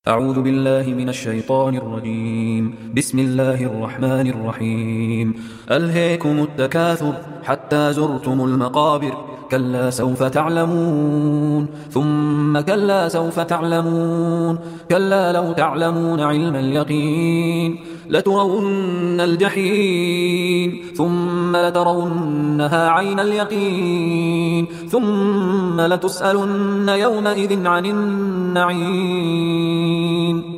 أعوذ بالله من الشيطان الرجيم. بسم الله الرحمن الرحيم. ألهيكم التكاثر حتى زرتم المقابر، كلا سوف تعلمون ثم كلا سوف تعلمون، كلا لو تعلمون علم اليقين لترون الجحيم ثم لترونها عين اليقين ثم لتسألن يومئذ عن النعيم.